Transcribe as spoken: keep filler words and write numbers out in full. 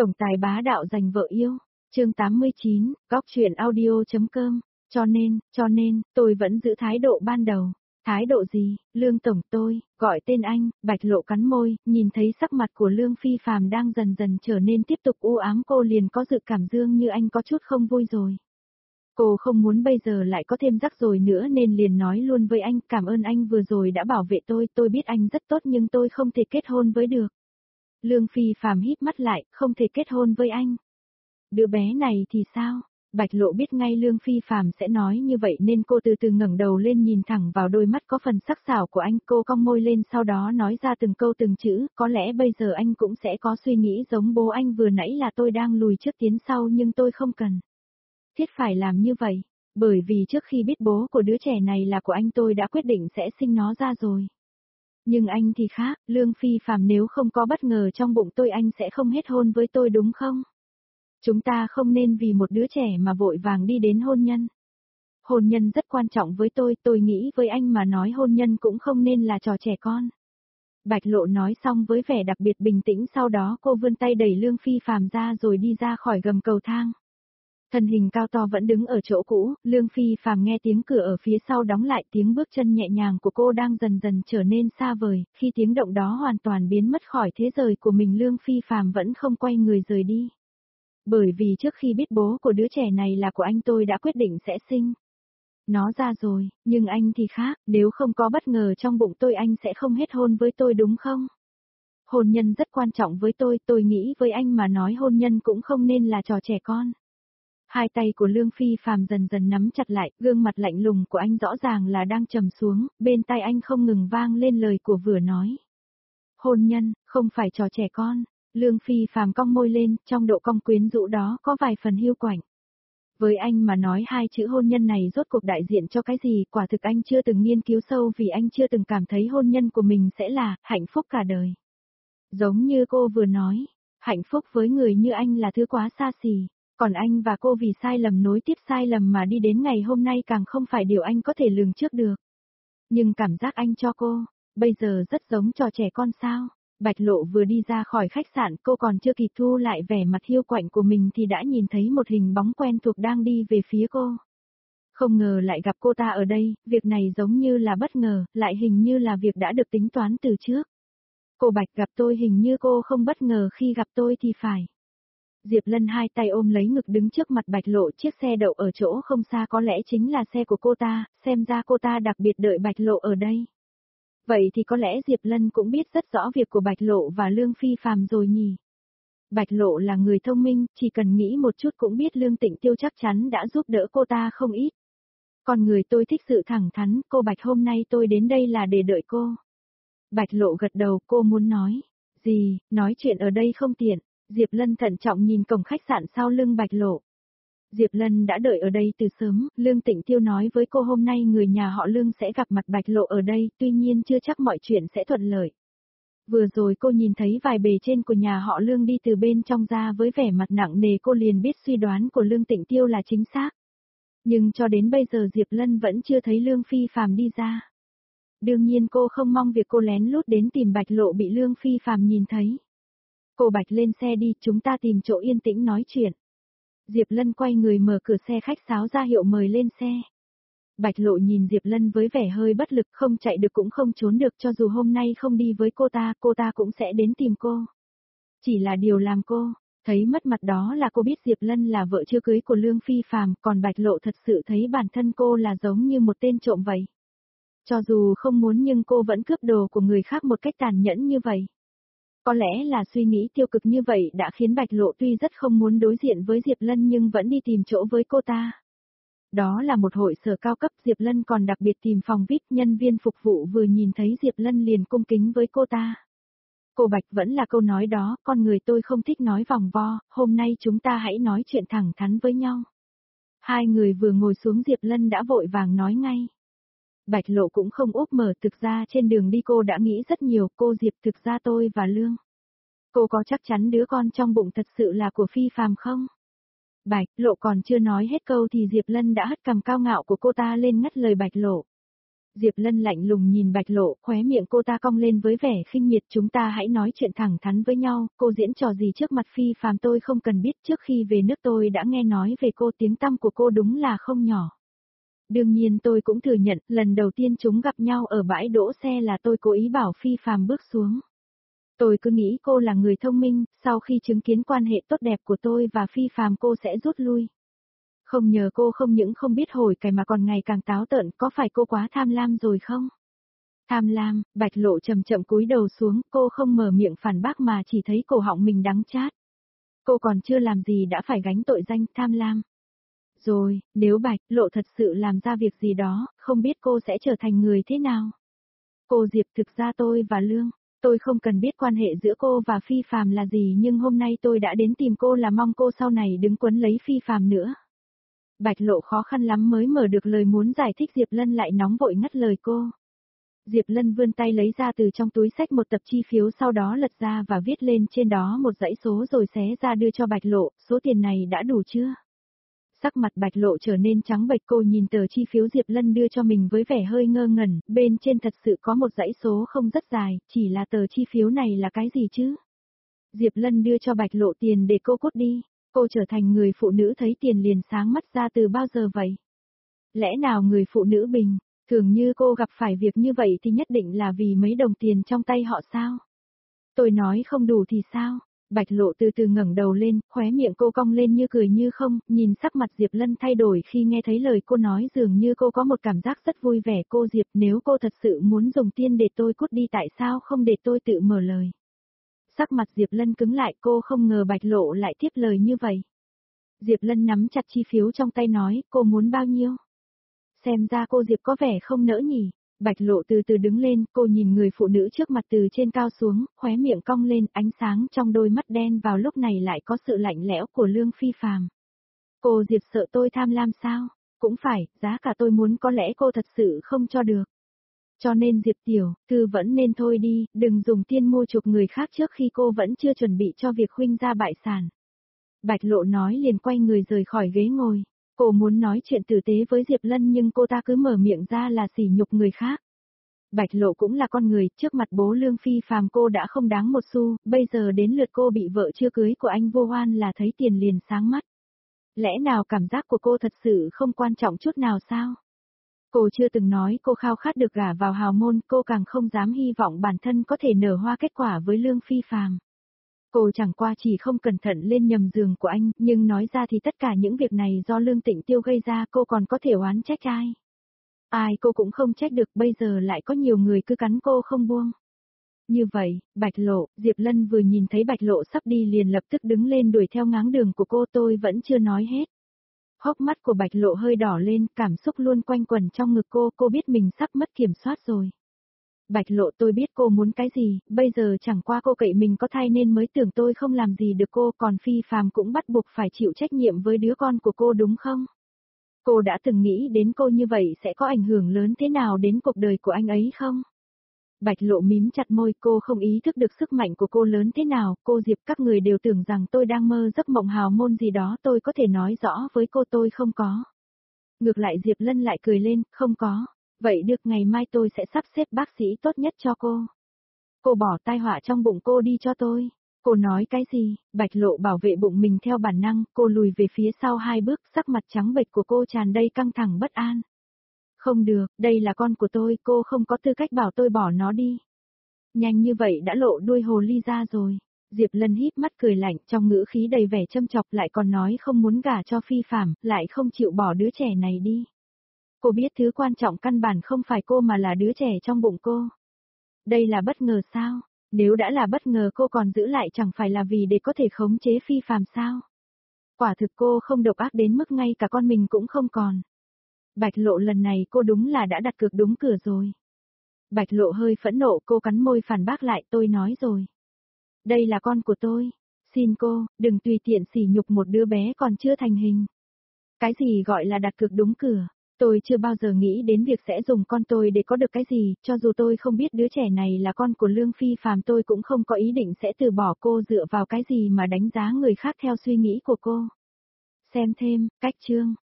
Tổng tài bá đạo giành vợ yêu. Chương tám mươi chín, góc truyện audio.com. Cho nên, cho nên, tôi vẫn giữ thái độ ban đầu. Thái độ gì? Lương Tổng tôi, gọi tên anh, Bạch Lộ cắn môi, nhìn thấy sắc mặt của Lương Phi Phàm đang dần dần trở nên tiếp tục u ám, cô liền có dự cảm dương như anh có chút không vui rồi. Cô không muốn bây giờ lại có thêm rắc rối nữa nên liền nói luôn với anh, cảm ơn anh vừa rồi đã bảo vệ tôi, tôi biết anh rất tốt nhưng tôi không thể kết hôn với được. Lương Phi Phàm híp mắt lại, không thể kết hôn với anh. Đứa bé này thì sao? Bạch Lộ biết ngay Lương Phi Phàm sẽ nói như vậy nên cô từ từ ngẩng đầu lên nhìn thẳng vào đôi mắt có phần sắc sảo của anh, cô cong môi lên sau đó nói ra từng câu từng chữ, có lẽ bây giờ anh cũng sẽ có suy nghĩ giống bố anh vừa nãy là tôi đang lùi trước tiến sau nhưng tôi không cần thiết phải làm như vậy, bởi vì trước khi biết bố của đứa trẻ này là của anh tôi đã quyết định sẽ sinh nó ra rồi. Nhưng anh thì khác, Lương Phi Phàm, nếu không có bất ngờ trong bụng tôi anh sẽ không hết hôn với tôi đúng không? Chúng ta không nên vì một đứa trẻ mà vội vàng đi đến hôn nhân. Hôn nhân rất quan trọng với tôi, tôi nghĩ với anh mà nói hôn nhân cũng không nên là trò trẻ con. Bạch Lộ nói xong với vẻ đặc biệt bình tĩnh, sau đó cô vươn tay đẩy Lương Phi Phàm ra rồi đi ra khỏi gầm cầu thang. Thân hình cao to vẫn đứng ở chỗ cũ, Lương Phi Phàm nghe tiếng cửa ở phía sau đóng lại, tiếng bước chân nhẹ nhàng của cô đang dần dần trở nên xa vời, khi tiếng động đó hoàn toàn biến mất khỏi thế giới của mình Lương Phi Phàm vẫn không quay người rời đi. Bởi vì trước khi biết bố của đứa trẻ này là của anh tôi đã quyết định sẽ sinh nó ra rồi, nhưng anh thì khác, nếu không có bất ngờ trong bụng tôi anh sẽ không hết hôn với tôi đúng không? Hôn nhân rất quan trọng với tôi, tôi nghĩ với anh mà nói hôn nhân cũng không nên là trò trẻ con. Hai tay của Lương Phi Phàm dần dần nắm chặt lại, gương mặt lạnh lùng của anh rõ ràng là đang trầm xuống, bên tai anh không ngừng vang lên lời của vừa nói. Hôn nhân, không phải trò trẻ con. Lương Phi Phàm cong môi lên, trong độ cong quyến rũ đó có vài phần hiu quạnh. Với anh mà nói hai chữ hôn nhân này rốt cuộc đại diện cho cái gì, quả thực anh chưa từng nghiên cứu sâu vì anh chưa từng cảm thấy hôn nhân của mình sẽ là hạnh phúc cả đời. Giống như cô vừa nói, hạnh phúc với người như anh là thứ quá xa xỉ. Còn anh và cô vì sai lầm nối tiếp sai lầm mà đi đến ngày hôm nay càng không phải điều anh có thể lường trước được. Nhưng cảm giác anh cho cô, bây giờ rất giống trò trẻ con sao. Bạch Lộ vừa đi ra khỏi khách sạn, cô còn chưa kịp thu lại vẻ mặt hiu quạnh của mình thì đã nhìn thấy một hình bóng quen thuộc đang đi về phía cô. Không ngờ lại gặp cô ta ở đây, việc này giống như là bất ngờ, lại hình như là việc đã được tính toán từ trước. Cô Bạch gặp tôi hình như cô không bất ngờ khi gặp tôi thì phải. Diệp Lân hai tay ôm lấy ngực đứng trước mặt Bạch Lộ, chiếc xe đậu ở chỗ không xa có lẽ chính là xe của cô ta, xem ra cô ta đặc biệt đợi Bạch Lộ ở đây. Vậy thì có lẽ Diệp Lân cũng biết rất rõ việc của Bạch Lộ và Lương Phi Phàm rồi nhỉ. Bạch Lộ là người thông minh, chỉ cần nghĩ một chút cũng biết Lương Tịnh Tiêu chắc chắn đã giúp đỡ cô ta không ít. Con người tôi thích sự thẳng thắn, cô Bạch hôm nay tôi đến đây là để đợi cô. Bạch Lộ gật đầu, cô muốn nói gì, nói chuyện ở đây không tiện. Diệp Lân thận trọng nhìn cổng khách sạn sau lưng Bạch Lộ. Diệp Lân đã đợi ở đây từ sớm, Lương Tịnh Tiêu nói với cô hôm nay người nhà họ Lương sẽ gặp mặt Bạch Lộ ở đây, tuy nhiên chưa chắc mọi chuyện sẽ thuận lợi. Vừa rồi cô nhìn thấy vài bề trên của nhà họ Lương đi từ bên trong ra với vẻ mặt nặng nề, cô liền biết suy đoán của Lương Tịnh Tiêu là chính xác. Nhưng cho đến bây giờ Diệp Lân vẫn chưa thấy Lương Phi Phàm đi ra. Đương nhiên cô không mong việc cô lén lút đến tìm Bạch Lộ bị Lương Phi Phàm nhìn thấy. Cô Bạch lên xe đi, chúng ta tìm chỗ yên tĩnh nói chuyện. Diệp Lân quay người mở cửa xe khách sáo ra hiệu mời lên xe. Bạch Lộ nhìn Diệp Lân với vẻ hơi bất lực, không chạy được cũng không trốn được, cho dù hôm nay không đi với cô ta, cô ta cũng sẽ đến tìm cô. Chỉ là điều làm cô thấy mất mặt đó là cô biết Diệp Lân là vợ chưa cưới của Lương Phi Phàm, còn Bạch Lộ thật sự thấy bản thân cô là giống như một tên trộm vậy. Cho dù không muốn nhưng cô vẫn cướp đồ của người khác một cách tàn nhẫn như vậy. Có lẽ là suy nghĩ tiêu cực như vậy đã khiến Bạch Lộ tuy rất không muốn đối diện với Diệp Lân nhưng vẫn đi tìm chỗ với cô ta. Đó là một hội sở cao cấp, Diệp Lân còn đặc biệt tìm phòng vi ai pi, nhân viên phục vụ vừa nhìn thấy Diệp Lân liền cung kính với cô ta. Cô Bạch vẫn là câu nói đó, con người tôi không thích nói vòng vo, hôm nay chúng ta hãy nói chuyện thẳng thắn với nhau. Hai người vừa ngồi xuống Diệp Lân đã vội vàng nói ngay. Bạch Lộ cũng không úp mở, thực ra trên đường đi cô đã nghĩ rất nhiều, cô Diệp, thực ra tôi và Lương. Cô có chắc chắn đứa con trong bụng thật sự là của Phi Phàm không? Bạch Lộ còn chưa nói hết câu thì Diệp Lân đã hất cằm cao ngạo của cô ta lên ngắt lời Bạch Lộ. Diệp Lân lạnh lùng nhìn Bạch Lộ, khóe miệng cô ta cong lên với vẻ khinh miệt, chúng ta hãy nói chuyện thẳng thắn với nhau, cô diễn trò gì trước mặt Phi Phàm tôi không cần biết, trước khi về nước tôi đã nghe nói về cô, tiếng tăm của cô đúng là không nhỏ. Đương nhiên tôi cũng thừa nhận, lần đầu tiên chúng gặp nhau ở bãi đỗ xe là tôi cố ý bảo Phi Phàm bước xuống. Tôi cứ nghĩ cô là người thông minh, sau khi chứng kiến quan hệ tốt đẹp của tôi và Phi Phàm cô sẽ rút lui. Không nhờ cô không những không biết hồi cải mà còn ngày càng táo tợn, có phải cô quá tham lam rồi không? Tham lam, Bạch Lộ chậm chậm cúi đầu xuống, cô không mở miệng phản bác mà chỉ thấy cổ họng mình đắng chát. Cô còn chưa làm gì đã phải gánh tội danh tham lam. Rồi, nếu Bạch Lộ thật sự làm ra việc gì đó, không biết cô sẽ trở thành người thế nào? Cô Diệp, thực ra tôi và Lương, tôi không cần biết quan hệ giữa cô và Phi Phàm là gì, nhưng hôm nay tôi đã đến tìm cô là mong cô sau này đừng quấn lấy Phi Phàm nữa. Bạch Lộ khó khăn lắm mới mở được lời muốn giải thích, Diệp Lân lại nóng vội ngắt lời cô. Diệp Lân vươn tay lấy ra từ trong túi xách một tập chi phiếu, sau đó lật ra và viết lên trên đó một dãy số rồi xé ra đưa cho Bạch Lộ, số tiền này đã đủ chưa? Sắc mặt Bạch Lộ trở nên trắng bệch, cô nhìn tờ chi phiếu Diệp Lân đưa cho mình với vẻ hơi ngơ ngẩn, bên trên thật sự có một dãy số không rất dài, chỉ là tờ chi phiếu này là cái gì chứ? Diệp Lân đưa cho Bạch Lộ tiền để cô cút đi, cô trở thành người phụ nữ thấy tiền liền sáng mắt ra từ bao giờ vậy? Lẽ nào người phụ nữ bình, thường như cô gặp phải việc như vậy thì nhất định là vì mấy đồng tiền trong tay họ sao? Tôi nói không đủ thì sao? Bạch Lộ từ từ ngẩng đầu lên, khóe miệng cô cong lên như cười như không, nhìn sắc mặt Diệp Lân thay đổi khi nghe thấy lời cô nói, dường như cô có một cảm giác rất vui vẻ. Cô Diệp, nếu cô thật sự muốn dùng tiền để tôi cút đi, tại sao không để tôi tự mở lời? Sắc mặt Diệp Lân cứng lại, cô không ngờ Bạch Lộ lại tiếp lời như vậy. Diệp Lân nắm chặt chi phiếu trong tay nói, cô muốn bao nhiêu? Xem ra cô Diệp có vẻ không nỡ nhỉ. Bạch Lộ từ từ đứng lên, cô nhìn người phụ nữ trước mặt từ trên cao xuống, khóe miệng cong lên, ánh sáng trong đôi mắt đen vào lúc này lại có sự lạnh lẽo của Lương Phi Phàm. Cô Diệp sợ tôi tham lam sao? Cũng phải, giá cả tôi muốn có lẽ cô thật sự không cho được. Cho nên Diệp Tiểu, Thư vẫn nên thôi đi, đừng dùng tiền mua chuộc người khác trước khi cô vẫn chưa chuẩn bị cho việc huynh ra bại sản. Bạch Lộ nói liền quay người rời khỏi ghế ngồi. Cô muốn nói chuyện tử tế với Diệp Lân nhưng cô ta cứ mở miệng ra là sỉ nhục người khác. Bạch Lộ cũng là con người, trước mặt bố Lương Phi Phàm cô đã không đáng một xu, bây giờ đến lượt cô bị vợ chưa cưới của anh vô oan là thấy tiền liền sáng mắt. Lẽ nào cảm giác của cô thật sự không quan trọng chút nào sao? Cô chưa từng nói cô khao khát được gả vào hào môn, cô càng không dám hy vọng bản thân có thể nở hoa kết quả với Lương Phi Phàm. Cô chẳng qua chỉ không cẩn thận lên nhầm giường của anh, nhưng nói ra thì tất cả những việc này do Lương Tịnh Tiêu gây ra, cô còn có thể oán trách ai? Ai cô cũng không trách được, bây giờ lại có nhiều người cứ cắn cô không buông. Như vậy, Bạch Lộ, Diệp Lân vừa nhìn thấy Bạch Lộ sắp đi liền lập tức đứng lên đuổi theo ngáng đường của cô, tôi vẫn chưa nói hết. Hốc mắt của Bạch Lộ hơi đỏ lên, cảm xúc luôn quanh quẩn trong ngực cô, cô biết mình sắp mất kiểm soát rồi. Bạch Lộ, tôi biết cô muốn cái gì, bây giờ chẳng qua cô cậy mình có thai nên mới tưởng tôi không làm gì được cô, còn Phi Phàm cũng bắt buộc phải chịu trách nhiệm với đứa con của cô đúng không? Cô đã từng nghĩ đến cô như vậy sẽ có ảnh hưởng lớn thế nào đến cuộc đời của anh ấy không? Bạch Lộ mím chặt môi, cô không ý thức được sức mạnh của cô lớn thế nào, cô Diệp, các người đều tưởng rằng tôi đang mơ giấc mộng hào môn gì đó, tôi có thể nói rõ với cô tôi không có. Ngược lại Diệp Lân lại cười lên, không có. Vậy được, ngày mai tôi sẽ sắp xếp bác sĩ tốt nhất cho cô. Cô bỏ tai họa trong bụng cô đi cho tôi. Cô nói cái gì? Bạch Lộ bảo vệ bụng mình theo bản năng, cô lùi về phía sau hai bước, sắc mặt trắng bệch của cô tràn đầy căng thẳng bất an. Không được, đây là con của tôi, cô không có tư cách bảo tôi bỏ nó đi. Nhanh như vậy đã lộ đuôi hồ ly ra rồi. Diệp Lân híp mắt cười lạnh, trong ngữ khí đầy vẻ châm chọc, lại còn nói không muốn gả cho Phi Phàm, lại không chịu bỏ đứa trẻ này đi. Cô biết thứ quan trọng căn bản không phải cô mà là đứa trẻ trong bụng cô. Đây là bất ngờ sao? Nếu đã là bất ngờ cô còn giữ lại chẳng phải là vì để có thể khống chế Phi Phàm sao? Quả thực cô không độc ác đến mức ngay cả con mình cũng không còn. Bạch Lộ, lần này cô đúng là đã đặt cược đúng cửa rồi. Bạch Lộ hơi phẫn nộ, cô cắn môi phản bác lại, tôi nói rồi. Đây là con của tôi. Xin cô, đừng tùy tiện sỉ nhục một đứa bé còn chưa thành hình. Cái gì gọi là đặt cược đúng cửa? Tôi chưa bao giờ nghĩ đến việc sẽ dùng con tôi để có được cái gì, cho dù tôi không biết đứa trẻ này là con của Lương Phi Phàm tôi cũng không có ý định sẽ từ bỏ cô, dựa vào cái gì mà đánh giá người khác theo suy nghĩ của cô. Xem thêm, cách chương.